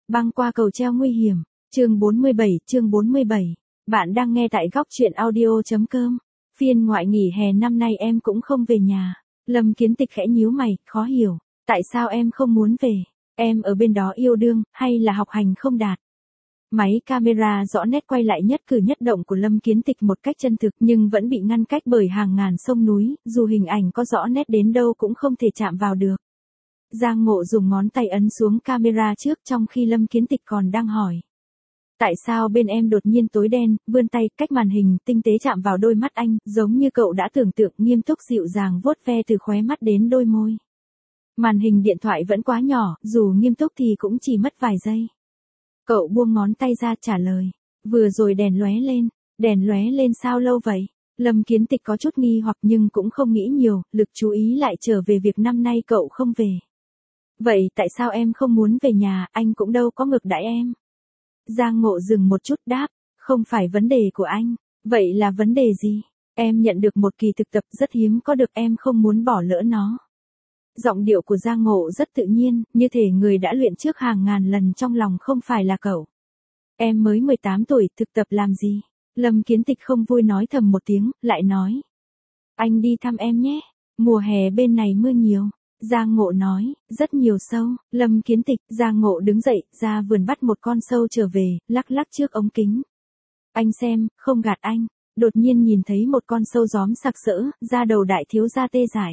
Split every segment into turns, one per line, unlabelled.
Băng qua cầu treo nguy hiểm. Chương 47. Bạn đang nghe tại góc truyện audio.com. Phiên ngoại nghỉ hè năm nay em cũng không về nhà. Lâm Kiến Tịch khẽ nhíu mày, khó hiểu. Tại sao em không muốn về? Em ở bên đó yêu đương, hay là học hành không đạt? Máy camera rõ nét quay lại nhất cử nhất động của Lâm Kiến Tịch một cách chân thực nhưng vẫn bị ngăn cách bởi hàng ngàn sông núi, dù hình ảnh có rõ nét đến đâu cũng không thể chạm vào được. Giang Ngộ dùng ngón tay ấn xuống camera trước trong khi Lâm Kiến Tịch còn đang hỏi. Tại sao bên em đột nhiên tối đen, vươn tay cách màn hình tinh tế chạm vào đôi mắt anh, giống như cậu đã tưởng tượng nghiêm túc dịu dàng vuốt ve từ khóe mắt đến đôi môi. Màn hình điện thoại vẫn quá nhỏ, dù nghiêm túc thì cũng chỉ mất vài giây. Cậu buông ngón tay ra trả lời. Vừa rồi đèn lóe lên sao lâu vậy? Lâm Kiến Tịch có chút nghi hoặc nhưng cũng không nghĩ nhiều, lực chú ý lại trở về việc năm nay cậu không về. Vậy tại sao em không muốn về nhà, anh cũng đâu có ngược đãi em. Giang Ngộ dừng một chút đáp, không phải vấn đề của anh. Vậy là vấn đề gì? Em nhận được một kỳ thực tập rất hiếm có được, em không muốn bỏ lỡ nó. Giọng điệu của Giang Ngộ rất tự nhiên, như thể người đã luyện trước hàng ngàn lần trong lòng không phải là cậu. Em mới 18 tuổi, thực tập làm gì? Lâm Kiến Tịch không vui nói thầm một tiếng, lại nói. Anh đi thăm em nhé, mùa hè bên này mưa nhiều. Giang Ngộ nói, rất nhiều sâu. Lâm Kiến Tịch, Giang Ngộ đứng dậy, ra vườn bắt một con sâu trở về, lắc lắc trước ống kính. Anh xem, không gạt anh. Đột nhiên nhìn thấy một con sâu gióm sặc sỡ, da đầu đại thiếu gia tê dại.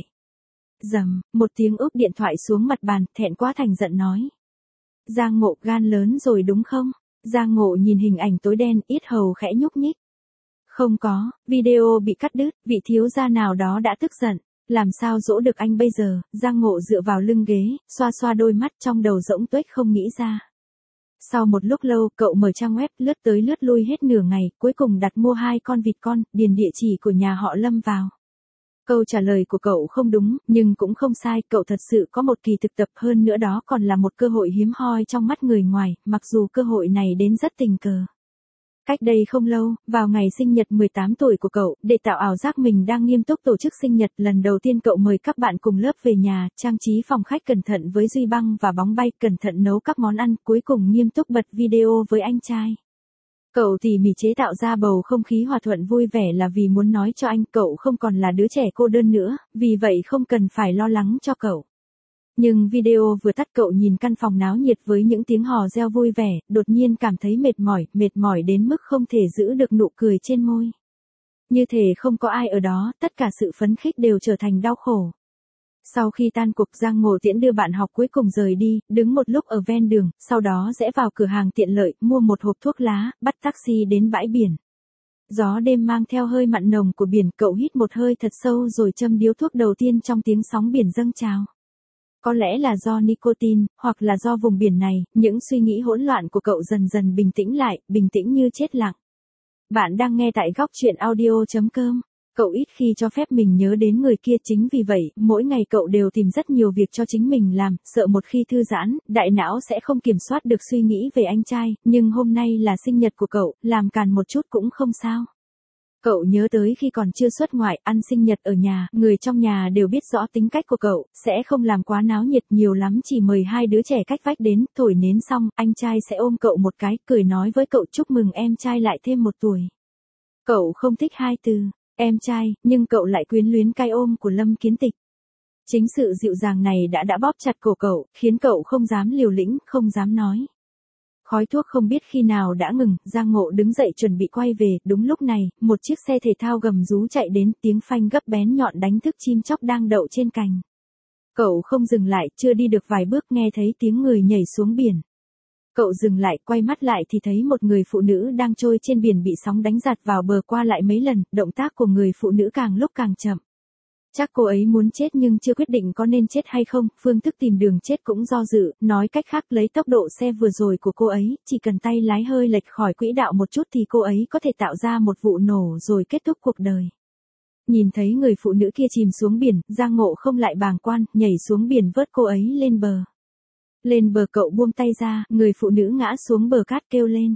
Rầm, một tiếng úp điện thoại xuống mặt bàn, thẹn quá thành giận nói. Giang Ngộ gan lớn rồi đúng không? Giang Ngộ nhìn hình ảnh tối đen, yết hầu khẽ nhúc nhích. Không có, video bị cắt đứt, vị thiếu gia nào đó đã tức giận. Làm sao dỗ được anh bây giờ? Giang Ngộ dựa vào lưng ghế, xoa xoa đôi mắt trong đầu rỗng tuếch không nghĩ ra. Sau một lúc lâu, cậu mở trang web lướt tới lướt lui hết nửa ngày, cuối cùng đặt mua 2 con vịt con, điền địa chỉ của nhà họ Lâm vào. Câu trả lời của cậu không đúng, nhưng cũng không sai, cậu thật sự có một kỳ thực tập, hơn nữa đó còn là một cơ hội hiếm hoi trong mắt người ngoài, mặc dù cơ hội này đến rất tình cờ. Cách đây không lâu, vào ngày sinh nhật 18 tuổi của cậu, để tạo ảo giác mình đang nghiêm túc tổ chức sinh nhật, lần đầu tiên cậu mời các bạn cùng lớp về nhà, trang trí phòng khách cẩn thận với duy băng và bóng bay, cẩn thận nấu các món ăn, cuối cùng nghiêm túc bật video với anh trai. Cậu tỉ mỉ chế tạo ra bầu không khí hòa thuận vui vẻ là vì muốn nói cho anh cậu không còn là đứa trẻ cô đơn nữa, vì vậy không cần phải lo lắng cho cậu. Nhưng video vừa tắt cậu nhìn căn phòng náo nhiệt với những tiếng hò reo vui vẻ, đột nhiên cảm thấy mệt mỏi đến mức không thể giữ được nụ cười trên môi. Như thể không có ai ở đó, tất cả sự phấn khích đều trở thành đau khổ. Sau khi tan cuộc, Giang Ngộ tiễn đưa bạn học cuối cùng rời đi, đứng một lúc ở ven đường, sau đó rẽ vào cửa hàng tiện lợi, mua một hộp thuốc lá, bắt taxi đến bãi biển. Gió đêm mang theo hơi mặn nồng của biển, cậu hít một hơi thật sâu rồi châm điếu thuốc đầu tiên trong tiếng sóng biển dâng trào. Có lẽ là do nicotine, hoặc là do vùng biển này, những suy nghĩ hỗn loạn của cậu dần dần bình tĩnh lại, bình tĩnh như chết lặng. Bạn đang nghe tại góc truyện audio.com. Cậu ít khi cho phép mình nhớ đến người kia, chính vì vậy, mỗi ngày cậu đều tìm rất nhiều việc cho chính mình làm, sợ một khi thư giãn, đại não sẽ không kiểm soát được suy nghĩ về anh trai, nhưng hôm nay là sinh nhật của cậu, làm càn một chút cũng không sao. Cậu nhớ tới khi còn chưa xuất ngoại, ăn sinh nhật ở nhà, người trong nhà đều biết rõ tính cách của cậu, sẽ không làm quá náo nhiệt, nhiều lắm chỉ mời 2 đứa trẻ cách vách đến, thổi nến xong, anh trai sẽ ôm cậu một cái, cười nói với cậu chúc mừng em trai lại thêm 1 tuổi. Cậu không thích 2 từ em trai, nhưng cậu lại quyến luyến cái ôm của Lâm Kiến Tịch. Chính sự dịu dàng này đã bóp chặt cổ cậu, khiến cậu không dám liều lĩnh, không dám nói. Khói thuốc không biết khi nào đã ngừng, Giang Ngộ đứng dậy chuẩn bị quay về, đúng lúc này, một chiếc xe thể thao gầm rú chạy đến, tiếng phanh gấp bén nhọn đánh thức chim chóc đang đậu trên cành. Cậu không dừng lại, chưa đi được vài bước nghe thấy tiếng người nhảy xuống biển. Cậu dừng lại, quay mắt lại thì thấy một người phụ nữ đang trôi trên biển bị sóng đánh giạt vào bờ qua lại mấy lần, động tác của người phụ nữ càng lúc càng chậm. Chắc cô ấy muốn chết nhưng chưa quyết định có nên chết hay không, phương thức tìm đường chết cũng do dự, nói cách khác lấy tốc độ xe vừa rồi của cô ấy, chỉ cần tay lái hơi lệch khỏi quỹ đạo một chút thì cô ấy có thể tạo ra một vụ nổ rồi kết thúc cuộc đời. Nhìn thấy người phụ nữ kia chìm xuống biển, Giang Ngộ không lại bàng quan, nhảy xuống biển vớt cô ấy lên bờ. Lên bờ cậu buông tay ra, người phụ nữ ngã xuống bờ cát kêu lên.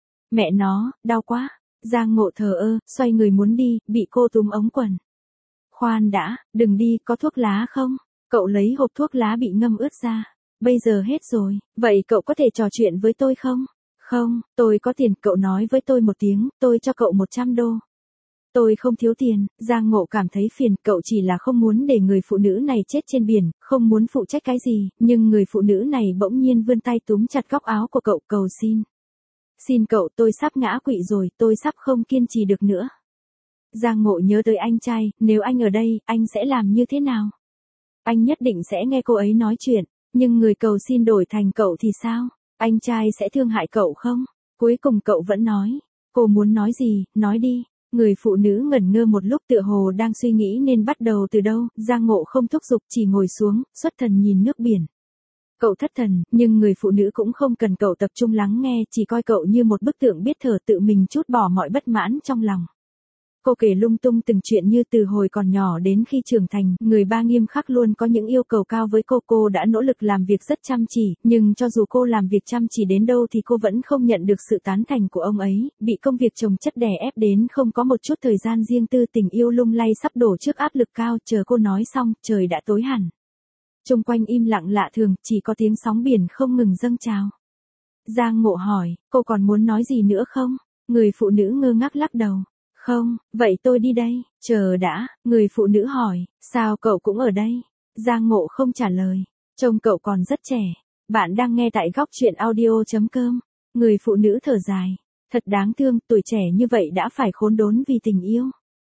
Mẹ nó, đau quá. Giang Ngộ thờ ơ, xoay người muốn đi, bị cô túm ống quần. Khoan đã, đừng đi, có thuốc lá không? Cậu lấy hộp thuốc lá bị ngâm ướt ra. bây giờ hết rồi, vậy cậu có thể trò chuyện với tôi không? Không, tôi có tiền, cậu nói với tôi một tiếng, tôi cho cậu 100 đô. Tôi không thiếu tiền, Giang Ngộ cảm thấy phiền, cậu chỉ là không muốn để người phụ nữ này chết trên biển, không muốn phụ trách cái gì, nhưng người phụ nữ này bỗng nhiên vươn tay túm chặt góc áo của cậu, cầu xin. Xin cậu, tôi sắp ngã quỵ rồi, tôi sắp không kiên trì được nữa. Giang Ngộ nhớ tới anh trai, nếu anh ở đây, anh sẽ làm như thế nào? Anh nhất định sẽ nghe cô ấy nói chuyện, nhưng người cầu xin đổi thành cậu thì sao? Anh trai sẽ thương hại cậu không? Cuối cùng cậu vẫn nói, cô muốn nói gì, nói đi. Người phụ nữ ngẩn ngơ một lúc tựa hồ đang suy nghĩ nên bắt đầu từ đâu, Giang Ngộ không thúc giục chỉ ngồi xuống, xuất thần nhìn nước biển. Cậu thất thần, nhưng người phụ nữ cũng không cần cậu tập trung lắng nghe, chỉ coi cậu như một bức tượng biết thở tự mình trút bỏ mọi bất mãn trong lòng. Cô kể lung tung từng chuyện như từ hồi còn nhỏ đến khi trưởng thành, người ba nghiêm khắc luôn có những yêu cầu cao với cô đã nỗ lực làm việc rất chăm chỉ, nhưng cho dù cô làm việc chăm chỉ đến đâu thì cô vẫn không nhận được sự tán thành của ông ấy, bị công việc chồng chất đè ép đến không có một chút thời gian riêng tư, tình yêu lung lay sắp đổ trước áp lực cao, chờ cô nói xong, trời đã tối hẳn. Xung quanh im lặng lạ thường, chỉ có tiếng sóng biển không ngừng dâng trào. Giang Ngộ hỏi, cô còn muốn nói gì nữa không? Người phụ nữ ngơ ngác lắc đầu. Không, vậy tôi đi đây, chờ đã, người phụ nữ hỏi, sao cậu cũng ở đây? Giang Ngộ không trả lời, trông cậu còn rất trẻ. Bạn đang nghe tại góc chuyện audio.com. Người phụ nữ thở dài, thật đáng thương, tuổi trẻ như vậy đã phải khốn đốn vì tình yêu.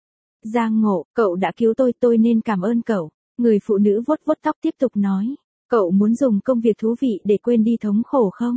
Giang Ngộ, cậu đã cứu tôi nên cảm ơn cậu. Người phụ nữ vuốt vuốt tóc tiếp tục nói, cậu muốn dùng công việc thú vị để quên đi thống khổ không?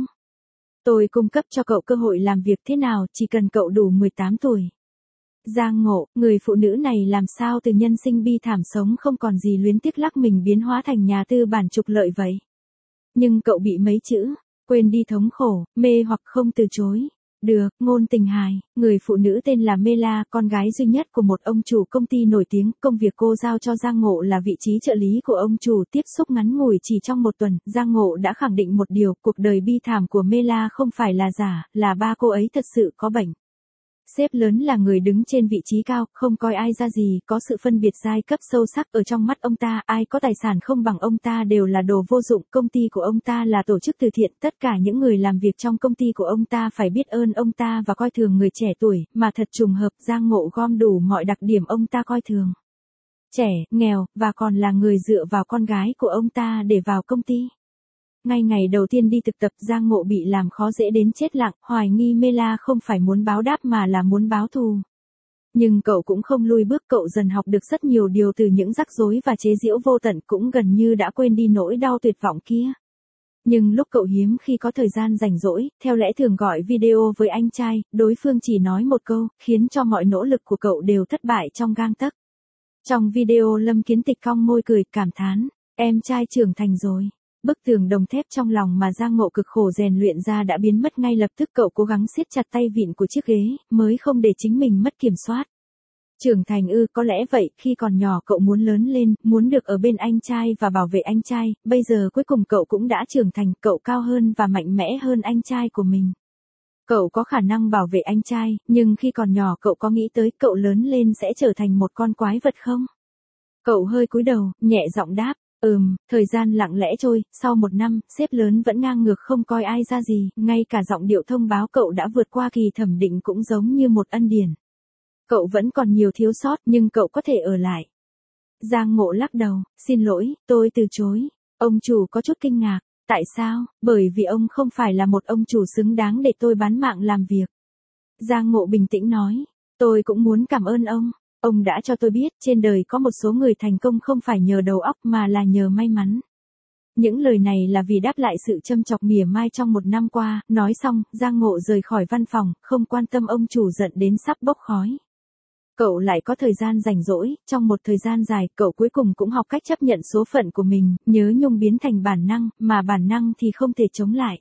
Tôi cung cấp cho cậu cơ hội làm việc thế nào, chỉ cần cậu đủ 18 tuổi. Giang Ngộ, người phụ nữ này làm sao từ nhân sinh bi thảm sống không còn gì luyến tiếc lắc mình biến hóa thành nhà tư bản trục lợi vậy? Nhưng cậu bị mấy chữ, quên đi thống khổ, mê hoặc không từ chối. Được, ngôn tình hài, người phụ nữ tên là Mela, con gái duy nhất của một ông chủ công ty nổi tiếng, công việc cô giao cho Giang Ngộ là vị trí trợ lý của ông chủ, tiếp xúc ngắn ngủi chỉ trong một tuần, Giang Ngộ đã khẳng định một điều, cuộc đời bi thảm của Mela không phải là giả, là ba cô ấy thật sự có bệnh. Sếp lớn là người đứng trên vị trí cao, không coi ai ra gì, có sự phân biệt giai cấp sâu sắc, ở trong mắt ông ta, ai có tài sản không bằng ông ta đều là đồ vô dụng, công ty của ông ta là tổ chức từ thiện, tất cả những người làm việc trong công ty của ông ta phải biết ơn ông ta và coi thường người trẻ tuổi, mà thật trùng hợp, Giang Ngộ gom đủ mọi đặc điểm ông ta coi thường. Trẻ, nghèo, và còn là người dựa vào con gái của ông ta để vào công ty. Ngay ngày đầu tiên đi thực tập, Giang Ngộ bị làm khó dễ đến chết lặng, hoài nghi Mela không phải muốn báo đáp mà là muốn báo thù. Nhưng cậu cũng không lui bước, cậu dần học được rất nhiều điều từ những rắc rối và chế giễu vô tận, cũng gần như đã quên đi nỗi đau tuyệt vọng kia. Nhưng lúc cậu hiếm khi có thời gian rảnh rỗi, theo lẽ thường gọi video với anh trai, đối phương chỉ nói một câu, khiến cho mọi nỗ lực của cậu đều thất bại trong gang tấc. Trong video Lâm Kiến Tịch cong môi cười, cảm thán, em trai trưởng thành rồi. Bức tường đồng thép trong lòng mà Giang Ngộ cực khổ rèn luyện ra đã biến mất ngay lập tức, cậu cố gắng siết chặt tay vịn của chiếc ghế, mới không để chính mình mất kiểm soát. Trưởng thành ư, có lẽ vậy, khi còn nhỏ cậu muốn lớn lên, muốn được ở bên anh trai và bảo vệ anh trai, bây giờ cuối cùng cậu cũng đã trưởng thành, cậu cao hơn và mạnh mẽ hơn anh trai của mình. Cậu có khả năng bảo vệ anh trai, nhưng khi còn nhỏ cậu có nghĩ tới cậu lớn lên sẽ trở thành một con quái vật không? Cậu hơi cúi đầu, nhẹ giọng đáp. Thời gian lặng lẽ trôi, sau 1 năm, sếp lớn vẫn ngang ngược không coi ai ra gì, ngay cả giọng điệu thông báo cậu đã vượt qua kỳ thẩm định cũng giống như một ân điển. Cậu vẫn còn nhiều thiếu sót nhưng cậu có thể ở lại. Giang Ngộ lắc đầu, xin lỗi, tôi từ chối. Ông chủ có chút kinh ngạc, tại sao? Bởi vì ông không phải là một ông chủ xứng đáng để tôi bán mạng làm việc. Giang Ngộ bình tĩnh nói, tôi cũng muốn cảm ơn ông. Ông đã cho tôi biết, trên đời có một số người thành công không phải nhờ đầu óc mà là nhờ may mắn. Những lời này là vì đáp lại sự châm chọc mỉa mai trong 1 năm qua, nói xong, Giang Ngộ rời khỏi văn phòng, không quan tâm ông chủ giận đến sắp bốc khói. Cậu lại có thời gian rảnh rỗi, trong một thời gian dài, cậu cuối cùng cũng học cách chấp nhận số phận của mình, nhớ nhung biến thành bản năng, mà bản năng thì không thể chống lại.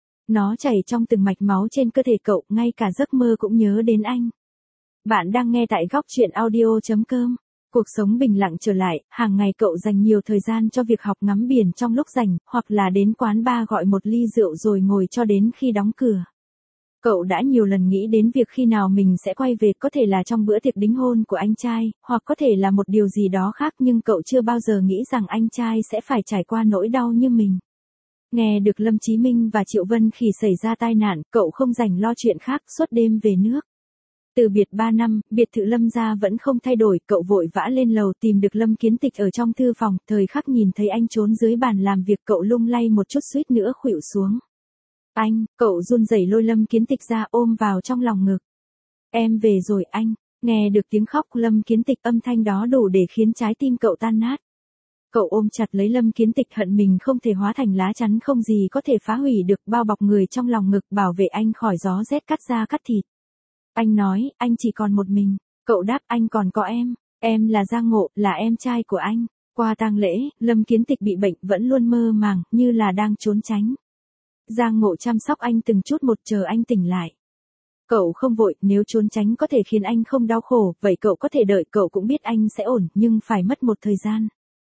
Nó chảy trong từng mạch máu trên cơ thể cậu, ngay cả giấc mơ cũng nhớ đến anh. Bạn đang nghe tại góc chuyện audio.com. Cuộc sống bình lặng trở lại, hàng ngày cậu dành nhiều thời gian cho việc học ngắm biển trong lúc rảnh, hoặc là đến quán bar gọi một ly rượu rồi ngồi cho đến khi đóng cửa. Cậu đã nhiều lần nghĩ đến việc khi nào mình sẽ quay về, có thể là trong bữa tiệc đính hôn của anh trai, hoặc có thể là một điều gì đó khác, nhưng cậu chưa bao giờ nghĩ rằng anh trai sẽ phải trải qua nỗi đau như mình. Nghe được Lâm Chí Minh và Triệu Vân Khỉ xảy ra tai nạn, cậu không rảnh lo chuyện khác, suốt đêm về nước. Từ biệt 3 năm, biệt thự Lâm gia vẫn không thay đổi, cậu vội vã lên lầu tìm được Lâm Kiến Tịch ở trong thư phòng, thời khắc nhìn thấy anh trốn dưới bàn làm việc cậu lung lay một chút suýt nữa khuỵu xuống. Anh, cậu run rẩy lôi Lâm Kiến Tịch ra ôm vào trong lòng ngực. Em về rồi anh, nghe được tiếng khóc Lâm Kiến Tịch âm thanh đó đủ để khiến trái tim cậu tan nát. Cậu ôm chặt lấy Lâm Kiến Tịch hận mình không thể hóa thành lá chắn không gì có thể phá hủy được bao bọc người trong lòng ngực bảo vệ anh khỏi gió rét cắt da cắt thịt. Anh nói, anh chỉ còn một mình, cậu đáp anh còn có em là Giang Ngộ, là em trai của anh. Qua tang lễ, Lâm Kiến Tịch bị bệnh vẫn luôn mơ màng, như là đang trốn tránh. Giang Ngộ chăm sóc anh từng chút một chờ anh tỉnh lại. Cậu không vội, nếu trốn tránh có thể khiến anh không đau khổ, vậy cậu có thể đợi, cậu cũng biết anh sẽ ổn, nhưng phải mất một thời gian.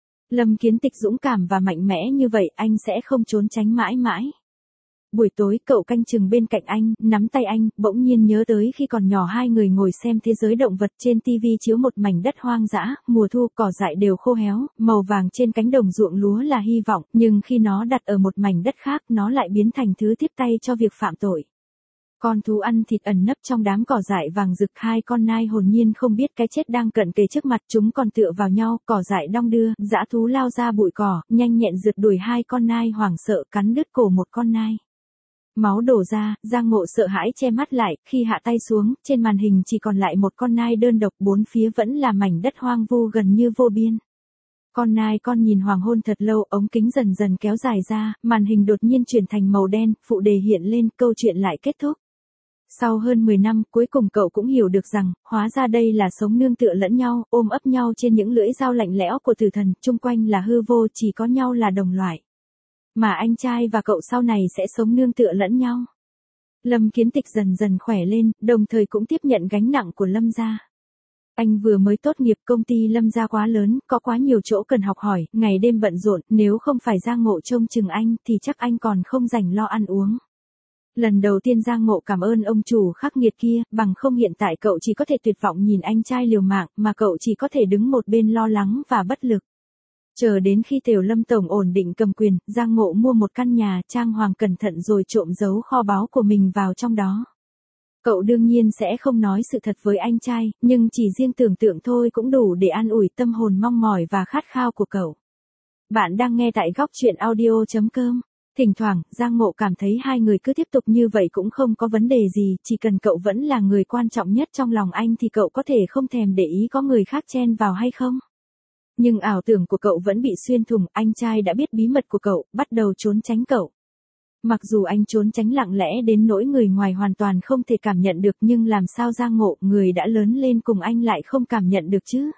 Lâm Kiến Tịch dũng cảm và mạnh mẽ như vậy, anh sẽ không trốn tránh mãi mãi. Buổi tối cậu canh chừng bên cạnh anh, nắm tay anh, bỗng nhiên nhớ tới khi còn nhỏ hai người ngồi xem thế giới động vật trên tivi chiếu một mảnh đất hoang dã, mùa thu cỏ dại đều khô héo, màu vàng trên cánh đồng ruộng lúa là hy vọng, nhưng khi nó đặt ở một mảnh đất khác nó lại biến thành thứ tiếp tay cho việc phạm tội. Con thú ăn thịt ẩn nấp trong đám cỏ dại vàng rực, hai con nai hồn nhiên không biết cái chết đang cận kề trước mặt, chúng còn tựa vào nhau, cỏ dại đong đưa, dã thú lao ra bụi cỏ, nhanh nhẹn rượt đuổi hai con nai hoảng sợ cắn đứt cổ một con nai. Máu đổ ra, Giang Ngộ sợ hãi che mắt lại, khi hạ tay xuống, trên màn hình chỉ còn lại một con nai đơn độc, bốn phía vẫn là mảnh đất hoang vu gần như vô biên. Con nai con nhìn hoàng hôn thật lâu, ống kính dần dần kéo dài ra, màn hình đột nhiên chuyển thành màu đen, phụ đề hiện lên, câu chuyện lại kết thúc. Sau hơn 10 năm, cuối cùng cậu cũng hiểu được rằng, hóa ra đây là sống nương tựa lẫn nhau, ôm ấp nhau trên những lưỡi dao lạnh lẽo của tử thần, chung quanh là hư vô, chỉ có nhau là đồng loại. Mà anh trai và cậu sau này sẽ sống nương tựa lẫn nhau. Lâm Kiến Tịch dần dần khỏe lên, đồng thời cũng tiếp nhận gánh nặng của Lâm gia. Anh vừa mới tốt nghiệp, công ty Lâm gia quá lớn, có quá nhiều chỗ cần học hỏi, ngày đêm bận rộn, nếu không phải Giang Ngộ trông chừng anh, thì chắc anh còn không rảnh lo ăn uống. Lần đầu tiên Giang Ngộ cảm ơn ông chủ khắc nghiệt kia, bằng không hiện tại cậu chỉ có thể tuyệt vọng nhìn anh trai liều mạng, mà cậu chỉ có thể đứng một bên lo lắng và bất lực. Chờ đến khi Tiểu Lâm tổng ổn định cầm quyền, Giang Ngộ mua một căn nhà, trang hoàng cẩn thận rồi trộm giấu kho báu của mình vào trong đó. Cậu đương nhiên sẽ không nói sự thật với anh trai, nhưng chỉ riêng tưởng tượng thôi cũng đủ để an ủi tâm hồn mong mỏi và khát khao của cậu. Bạn đang nghe tại góc truyện audio.com. Thỉnh thoảng, Giang Ngộ cảm thấy hai người cứ tiếp tục như vậy cũng không có vấn đề gì, chỉ cần cậu vẫn là người quan trọng nhất trong lòng anh thì cậu có thể không thèm để ý có người khác chen vào hay không. Nhưng ảo tưởng của cậu vẫn bị xuyên thủng, anh trai đã biết bí mật của cậu, bắt đầu trốn tránh cậu. Mặc dù anh trốn tránh lặng lẽ đến nỗi người ngoài hoàn toàn không thể cảm nhận được, nhưng làm sao Giang Ngộ, người đã lớn lên cùng anh lại không cảm nhận được chứ?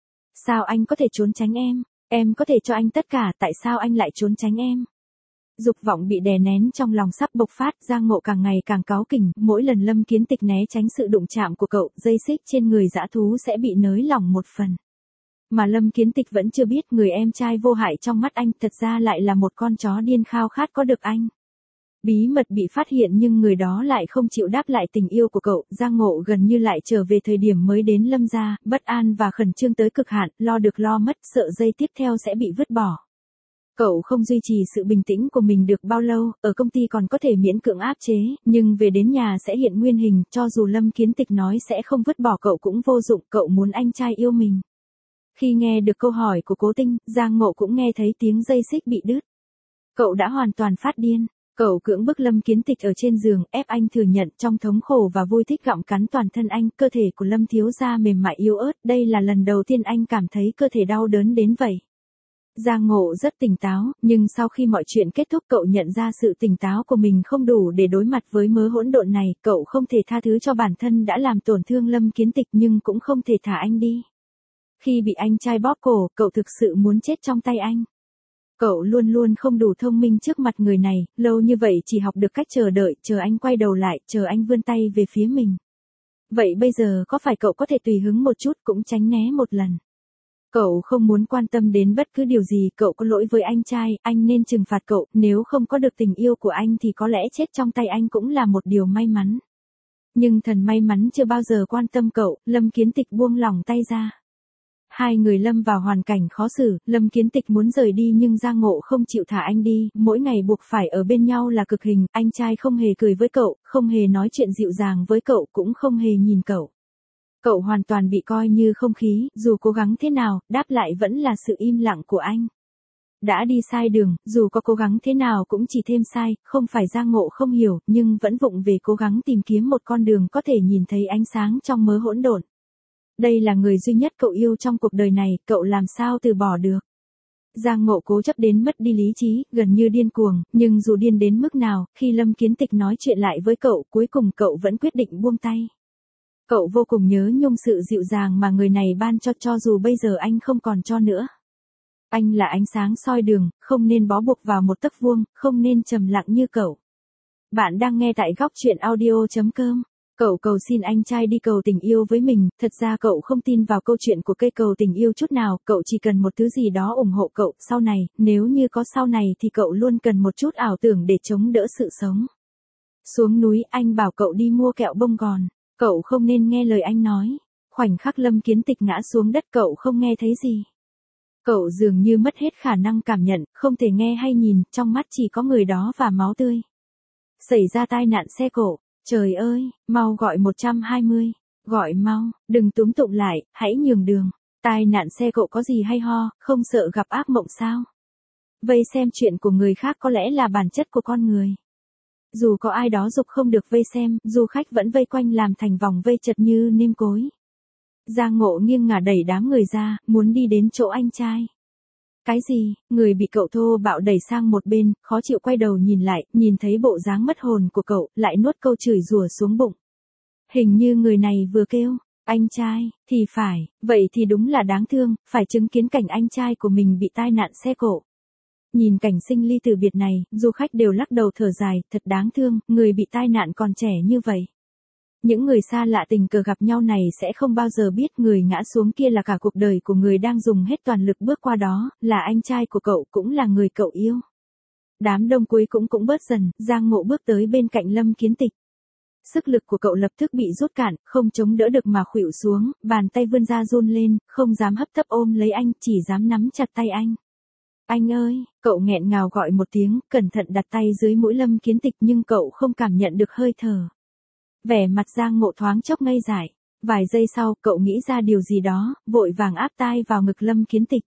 Sao anh có thể trốn tránh em có thể cho anh tất cả, tại sao anh lại trốn tránh em? Dục vọng bị đè nén trong lòng sắp bộc phát, Giang Ngộ càng ngày càng cáu kỉnh, mỗi lần Lâm Kiến Tịch né tránh sự đụng chạm của cậu, dây xích trên người dã thú sẽ bị nới lỏng một phần. Mà Lâm Kiến Tịch vẫn chưa biết người em trai vô hại trong mắt anh thật ra lại là một con chó điên khao khát có được anh. Bí mật bị phát hiện nhưng người đó lại không chịu đáp lại tình yêu của cậu, Giang Ngộ gần như lại trở về thời điểm mới đến Lâm gia, bất an và khẩn trương tới cực hạn, lo được lo mất, sợ giây tiếp theo sẽ bị vứt bỏ. Cậu không duy trì sự bình tĩnh của mình được bao lâu, ở công ty còn có thể miễn cưỡng áp chế, nhưng về đến nhà sẽ hiện nguyên hình, cho dù Lâm Kiến Tịch nói sẽ không vứt bỏ cậu cũng vô dụng, cậu muốn anh trai yêu mình. Khi nghe được câu hỏi của Cố Tinh, Giang Ngộ cũng nghe thấy tiếng dây xích bị đứt. Cậu đã hoàn toàn phát điên, cậu cưỡng bức Lâm Kiến Tịch ở trên giường, ép anh thừa nhận trong thống khổ và vui thích gặm cắn toàn thân anh, cơ thể của Lâm thiếu gia mềm mại yếu ớt, đây là lần đầu tiên anh cảm thấy cơ thể đau đớn đến vậy. Giang Ngộ rất tỉnh táo, nhưng sau khi mọi chuyện kết thúc cậu nhận ra sự tỉnh táo của mình không đủ để đối mặt với mớ hỗn độn này, cậu không thể tha thứ cho bản thân đã làm tổn thương Lâm Kiến Tịch nhưng cũng không thể thả anh đi. Khi bị anh trai bóp cổ, cậu thực sự muốn chết trong tay anh. Cậu luôn luôn không đủ thông minh trước mặt người này, lâu như vậy chỉ học được cách chờ đợi, chờ anh quay đầu lại, chờ anh vươn tay về phía mình. Vậy bây giờ có phải cậu có thể tùy hứng một chút cũng tránh né một lần? Cậu không muốn quan tâm đến bất cứ điều gì, cậu có lỗi với anh trai, anh nên trừng phạt cậu, nếu không có được tình yêu của anh thì có lẽ chết trong tay anh cũng là một điều may mắn. Nhưng thần may mắn chưa bao giờ quan tâm cậu, Lâm Kiến Tịch buông lỏng tay ra. Hai người lâm vào hoàn cảnh khó xử, Lâm Kiến Tịch muốn rời đi nhưng Giang Ngộ không chịu thả anh đi, mỗi ngày buộc phải ở bên nhau là cực hình, anh trai không hề cười với cậu, không hề nói chuyện dịu dàng với cậu, cũng không hề nhìn cậu. Cậu hoàn toàn bị coi như không khí, dù cố gắng thế nào, đáp lại vẫn là sự im lặng của anh. Đã đi sai đường, dù có cố gắng thế nào cũng chỉ thêm sai, không phải Giang Ngộ không hiểu, nhưng vẫn vụng về cố gắng tìm kiếm một con đường có thể nhìn thấy ánh sáng trong mớ hỗn độn. Đây là người duy nhất cậu yêu trong cuộc đời này, cậu làm sao từ bỏ được. Giang Ngộ cố chấp đến mất đi lý trí, gần như điên cuồng, nhưng dù điên đến mức nào, khi Lâm Kiến Tịch nói chuyện lại với cậu, cuối cùng cậu vẫn quyết định buông tay. Cậu vô cùng nhớ nhung sự dịu dàng mà người này ban cho dù bây giờ anh không còn cho nữa. Anh là ánh sáng soi đường, không nên bó buộc vào một tấc vuông, không nên trầm lặng như cậu. Bạn đang nghe tại góc chuyện audio.com. Cậu cầu xin anh trai đi cầu tình yêu với mình, thật ra cậu không tin vào câu chuyện của cây cầu tình yêu chút nào, cậu chỉ cần một thứ gì đó ủng hộ cậu, sau này, nếu như có sau này thì cậu luôn cần một chút ảo tưởng để chống đỡ sự sống. Xuống núi, anh bảo cậu đi mua kẹo bông gòn, cậu không nên nghe lời anh nói. Khoảnh khắc Lâm Kiến Tịch ngã xuống đất cậu không nghe thấy gì. Cậu dường như mất hết khả năng cảm nhận, không thể nghe hay nhìn, trong mắt chỉ có người đó và máu tươi. Xảy ra tai nạn xe cộ. Trời ơi, mau gọi 120, gọi mau, đừng túm tụng lại, hãy nhường đường. Tai nạn xe cộ có gì hay ho, không sợ gặp ác mộng sao? Vây xem chuyện của người khác có lẽ là bản chất của con người. Dù có ai đó giục không được vây xem, du khách vẫn vây quanh làm thành vòng vây chật như nêm cối. Giang Ngộ nghiêng ngả đẩy đám người ra, muốn đi đến chỗ anh trai. Cái gì, người bị cậu thô bạo đẩy sang một bên, khó chịu quay đầu nhìn lại, nhìn thấy bộ dáng mất hồn của cậu, lại nuốt câu chửi rủa xuống bụng. Hình như người này vừa kêu, anh trai, thì phải, vậy thì đúng là đáng thương, phải chứng kiến cảnh anh trai của mình bị tai nạn xe cộ. Nhìn cảnh sinh ly từ biệt này, du khách đều lắc đầu thở dài, thật đáng thương, người bị tai nạn còn trẻ như vậy. Những người xa lạ tình cờ gặp nhau này sẽ không bao giờ biết người ngã xuống kia là cả cuộc đời của người đang dùng hết toàn lực bước qua đó, là anh trai của cậu cũng là người cậu yêu. Đám đông cuối cũng bớt dần, Giang Ngộ bước tới bên cạnh Lâm Kiến Tịch. Sức lực của cậu lập tức bị rút cạn, không chống đỡ được mà khuỵu xuống, bàn tay vươn ra run lên, không dám hấp tấp ôm lấy anh, chỉ dám nắm chặt tay anh. Anh ơi, cậu nghẹn ngào gọi một tiếng, cẩn thận đặt tay dưới mũi Lâm Kiến Tịch nhưng cậu không cảm nhận được hơi thở. Vẻ mặt Giang Ngộ thoáng chốc ngây dại. Vài giây sau, cậu nghĩ ra điều gì đó, vội vàng áp tai vào ngực Lâm Kiến Tịch.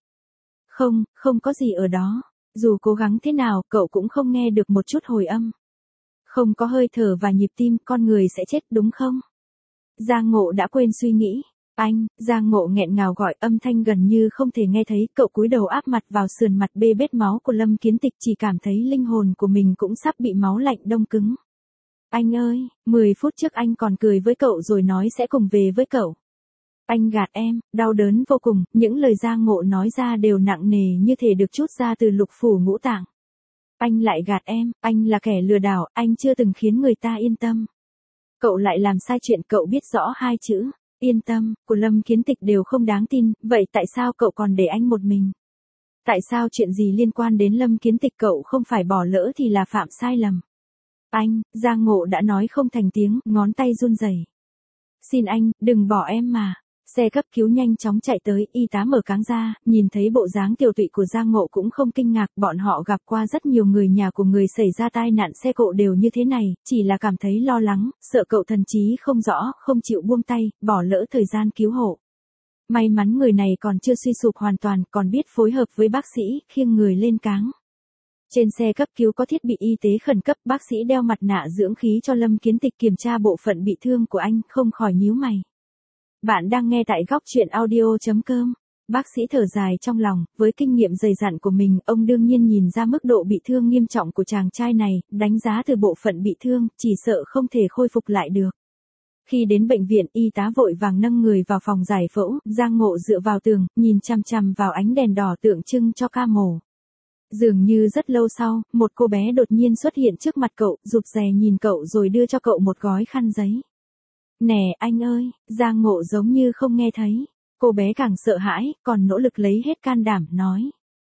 Không có gì ở đó. Dù cố gắng thế nào, cậu cũng không nghe được một chút hồi âm. Không có hơi thở và nhịp tim, con người sẽ chết đúng không? Giang Ngộ đã quên suy nghĩ. Giang Ngộ nghẹn ngào gọi, âm thanh gần như không thể nghe thấy, cậu cúi đầu áp mặt vào sườn mặt bê bết máu của Lâm Kiến Tịch, chỉ cảm thấy linh hồn của mình cũng sắp bị máu lạnh đông cứng. Anh ơi, 10 phút trước anh còn cười với cậu rồi nói sẽ cùng về với cậu. Anh gạt em, đau đớn vô cùng, những lời Giang Ngộ nói ra đều nặng nề như thể được trút ra từ lục phủ ngũ tạng. Anh lại gạt em, anh là kẻ lừa đảo, anh chưa từng khiến người ta yên tâm. Cậu lại làm sai chuyện, cậu biết rõ hai chữ, yên tâm, của Lâm Kiến Tịch đều không đáng tin, vậy tại sao cậu còn để anh một mình? Tại sao chuyện gì liên quan đến Lâm Kiến Tịch cậu không phải bỏ lỡ thì là phạm sai lầm? Giang Ngộ đã nói không thành tiếng, ngón tay run rẩy. Xin anh, đừng bỏ em mà. Xe cấp cứu nhanh chóng chạy tới, y tá mở cáng ra, nhìn thấy bộ dáng tiều tụy của Giang Ngộ cũng không kinh ngạc, bọn họ gặp qua rất nhiều người nhà của người xảy ra tai nạn xe cộ đều như thế này, chỉ là cảm thấy lo lắng, sợ cậu thần trí không rõ, không chịu buông tay, bỏ lỡ thời gian cứu hộ. May mắn người này còn chưa suy sụp hoàn toàn, còn biết phối hợp với bác sĩ, khiêng người lên cáng. Trên xe cấp cứu có thiết bị y tế khẩn cấp, bác sĩ đeo mặt nạ dưỡng khí cho Lâm Kiến Tịch kiểm tra bộ phận bị thương của anh, không khỏi nhíu mày. Bạn đang nghe tại góc chuyện audio.com. Bác sĩ thở dài trong lòng, với kinh nghiệm dày dặn của mình, ông đương nhiên nhìn ra mức độ bị thương nghiêm trọng của chàng trai này, đánh giá từ bộ phận bị thương, chỉ sợ không thể khôi phục lại được. Khi đến bệnh viện, y tá vội vàng nâng người vào phòng giải phẫu, Giang Ngộ dựa vào tường, nhìn chằm chằm vào ánh đèn đỏ tượng trưng cho ca mổ. Dường như rất lâu sau, một cô bé đột nhiên xuất hiện trước mặt cậu, rụt rè nhìn cậu rồi đưa cho cậu một gói khăn giấy. Nè anh ơi, Giang Ngộ giống như không nghe thấy. Cô bé càng sợ hãi, còn nỗ lực lấy hết can đảm, nói.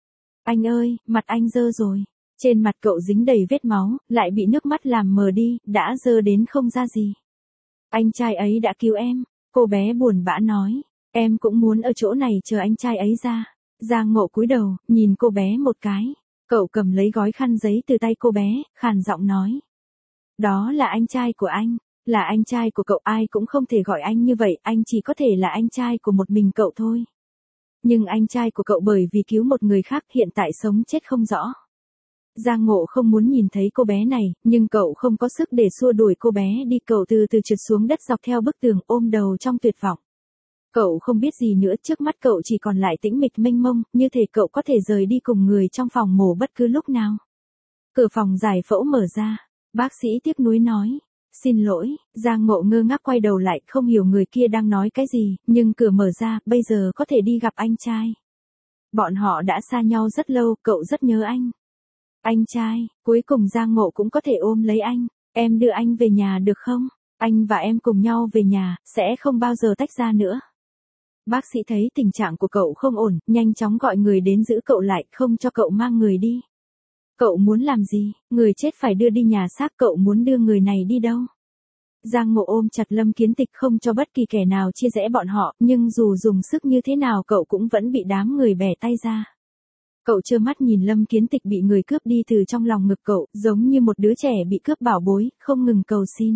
Anh ơi, mặt anh dơ rồi. Trên mặt cậu dính đầy vết máu, lại bị nước mắt làm mờ đi, đã dơ đến không ra gì. Anh trai ấy đã cứu em. Cô bé buồn bã nói. Em cũng muốn ở chỗ này chờ anh trai ấy ra. Giang Ngộ cúi đầu, nhìn cô bé một cái. Cậu cầm lấy gói khăn giấy từ tay cô bé, khàn giọng nói. Đó là anh trai của anh. Là anh trai của cậu, ai cũng không thể gọi anh như vậy, anh chỉ có thể là anh trai của một mình cậu thôi. Nhưng anh trai của cậu bởi vì cứu một người khác hiện tại sống chết không rõ. Giang Ngộ không muốn nhìn thấy cô bé này, nhưng cậu không có sức để xua đuổi cô bé đi, cậu từ từ trượt xuống đất dọc theo bức tường ôm đầu trong tuyệt vọng. Cậu không biết gì nữa, trước mắt cậu chỉ còn lại tĩnh mịch mênh mông, như thể cậu có thể rời đi cùng người trong phòng mổ bất cứ lúc nào. Cửa phòng giải phẫu mở ra, bác sĩ tiếc nuối nói. Xin lỗi, Giang Ngộ ngơ ngác quay đầu lại, không hiểu người kia đang nói cái gì, nhưng cửa mở ra, bây giờ có thể đi gặp anh trai. Bọn họ đã xa nhau rất lâu, cậu rất nhớ anh. Anh trai, cuối cùng Giang Ngộ cũng có thể ôm lấy anh. Em đưa anh về nhà được không? Anh và em cùng nhau về nhà, sẽ không bao giờ tách ra nữa. Bác sĩ thấy tình trạng của cậu không ổn, nhanh chóng gọi người đến giữ cậu lại, không cho cậu mang người đi. Cậu muốn làm gì? Người chết phải đưa đi nhà xác, cậu muốn đưa người này đi đâu? Giang Ngộ ôm chặt Lâm Kiến Tịch không cho bất kỳ kẻ nào chia rẽ bọn họ, nhưng dù dùng sức như thế nào cậu cũng vẫn bị đám người bẻ tay ra. Cậu trơ mắt nhìn Lâm Kiến Tịch bị người cướp đi từ trong lòng ngực cậu, giống như một đứa trẻ bị cướp bảo bối, không ngừng cầu xin.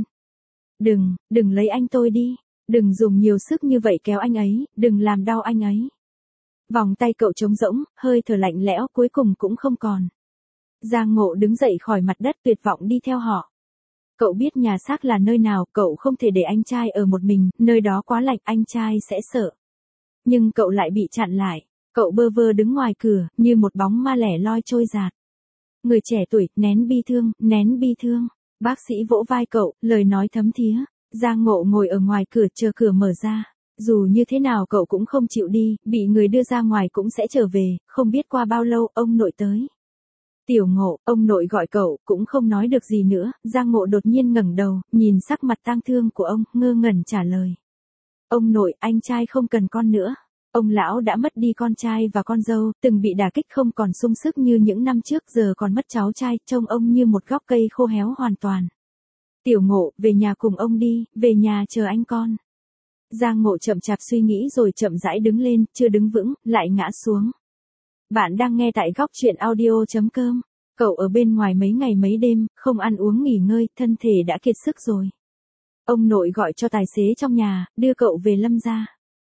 Đừng lấy anh tôi đi. Đừng dùng nhiều sức như vậy kéo anh ấy, đừng làm đau anh ấy. Vòng tay cậu trống rỗng, hơi thở lạnh lẽo cuối cùng cũng không còn. Giang Ngộ đứng dậy khỏi mặt đất tuyệt vọng đi theo họ. Cậu biết nhà xác là nơi nào, cậu không thể để anh trai ở một mình, nơi đó quá lạnh, anh trai sẽ sợ. Nhưng cậu lại bị chặn lại. Cậu bơ vơ đứng ngoài cửa, như một bóng ma lẻ loi trôi dạt. Người trẻ tuổi, nén bi thương, nén bi thương. Bác sĩ vỗ vai cậu, lời nói thấm thía. Giang Ngộ ngồi ở ngoài cửa chờ cửa mở ra. Dù như thế nào cậu cũng không chịu đi, bị người đưa ra ngoài cũng sẽ trở về, không biết qua bao lâu, ông nội tới. Tiểu Ngộ, ông nội gọi cậu, cũng không nói được gì nữa, Giang Ngộ đột nhiên ngẩng đầu, nhìn sắc mặt tang thương của ông, ngơ ngẩn trả lời. Ông nội, anh trai không cần con nữa. Ông lão đã mất đi con trai và con dâu, từng bị đả kích không còn sung sức như những năm trước, giờ còn mất cháu trai, trông ông như một gốc cây khô héo hoàn toàn. Tiểu Ngộ, về nhà cùng ông đi, về nhà chờ anh con. Giang Ngộ chậm chạp suy nghĩ rồi chậm rãi đứng lên, chưa đứng vững, lại ngã xuống. Bạn đang nghe tại góc truyện audio.com. Cậu ở bên ngoài mấy ngày mấy đêm, không ăn uống nghỉ ngơi, thân thể đã kiệt sức rồi. Ông nội gọi cho tài xế trong nhà, đưa cậu về Lâm gia.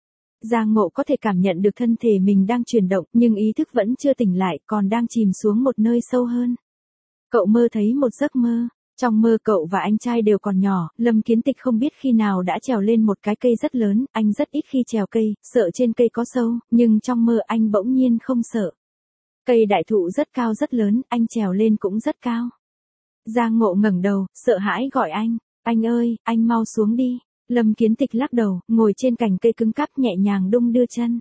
Giang Ngộ có thể cảm nhận được thân thể mình đang chuyển động, nhưng ý thức vẫn chưa tỉnh lại, còn đang chìm xuống một nơi sâu hơn. Cậu mơ thấy một giấc mơ. Trong mơ cậu và anh trai đều còn nhỏ, Lâm Kiến Tịch không biết khi nào đã trèo lên một cái cây rất lớn, anh rất ít khi trèo cây, sợ trên cây có sâu, nhưng trong mơ anh bỗng nhiên không sợ. Cây đại thụ rất cao rất lớn, anh trèo lên cũng rất cao. Giang Ngộ ngẩng đầu, sợ hãi gọi anh ơi, anh mau xuống đi. Lâm Kiến Tịch lắc đầu, ngồi trên cành cây cứng cáp nhẹ nhàng đung đưa chân.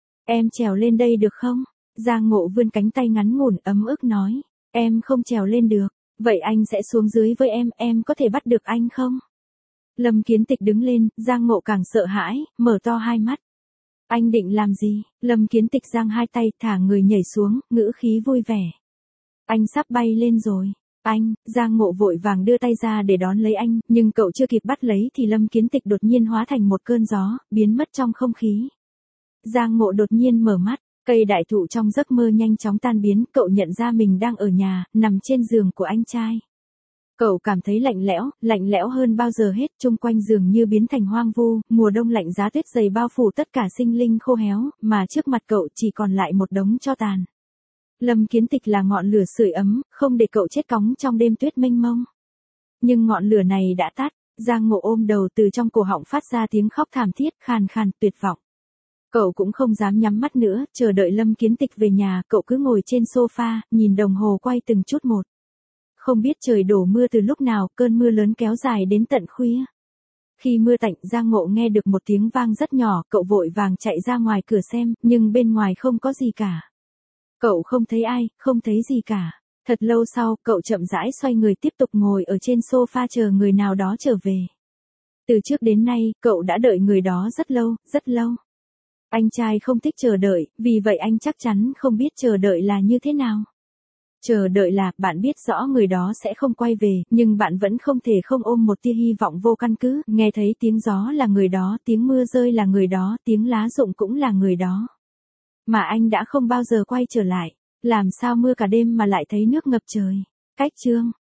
Em trèo lên đây được không? Giang Ngộ vươn cánh tay ngắn ngủn ấm ức nói, em không trèo lên được. Vậy anh sẽ xuống dưới với em có thể bắt được anh không? Lâm Kiến Tịch đứng lên, Giang Ngộ càng sợ hãi, mở to hai mắt. Anh định làm gì? Lâm Kiến Tịch giang hai tay, thả người nhảy xuống, ngữ khí vui vẻ. Anh sắp bay lên rồi. Giang Ngộ vội vàng đưa tay ra để đón lấy anh, nhưng cậu chưa kịp bắt lấy thì Lâm Kiến Tịch đột nhiên hóa thành một cơn gió, biến mất trong không khí. Giang Ngộ đột nhiên mở mắt. Cây đại thụ trong giấc mơ nhanh chóng tan biến, cậu nhận ra mình đang ở nhà, nằm trên giường của anh trai. Cậu cảm thấy lạnh lẽo hơn bao giờ hết, chung quanh giường như biến thành hoang vu, mùa đông lạnh giá tuyết dày bao phủ tất cả sinh linh khô héo, mà trước mặt cậu chỉ còn lại một đống tro tàn. Lâm Kiến Tịch là ngọn lửa sưởi ấm, không để cậu chết cóng trong đêm tuyết mênh mông. Nhưng ngọn lửa này đã tắt, Giang Ngộ ôm đầu, từ trong cổ họng phát ra tiếng khóc thảm thiết, khàn khàn, tuyệt vọng. Cậu cũng không dám nhắm mắt nữa, chờ đợi Lâm Kiến Tịch về nhà, cậu cứ ngồi trên sofa, nhìn đồng hồ quay từng chút một. Không biết trời đổ mưa từ lúc nào, cơn mưa lớn kéo dài đến tận khuya. Khi mưa tạnh, Giang Ngộ nghe được một tiếng vang rất nhỏ, cậu vội vàng chạy ra ngoài cửa xem, nhưng bên ngoài không có gì cả. Cậu không thấy ai, không thấy gì cả. Thật lâu sau, cậu chậm rãi xoay người tiếp tục ngồi ở trên sofa chờ người nào đó trở về. Từ trước đến nay, cậu đã đợi người đó rất lâu, rất lâu. Anh trai không thích chờ đợi, vì vậy anh chắc chắn không biết chờ đợi là như thế nào. Chờ đợi là, bạn biết rõ người đó sẽ không quay về, nhưng bạn vẫn không thể không ôm một tia hy vọng vô căn cứ, nghe thấy tiếng gió là người đó, tiếng mưa rơi là người đó, tiếng lá rụng cũng là người đó. Mà anh đã không bao giờ quay trở lại, làm sao mưa cả đêm mà lại thấy nước ngập trời. Cách chương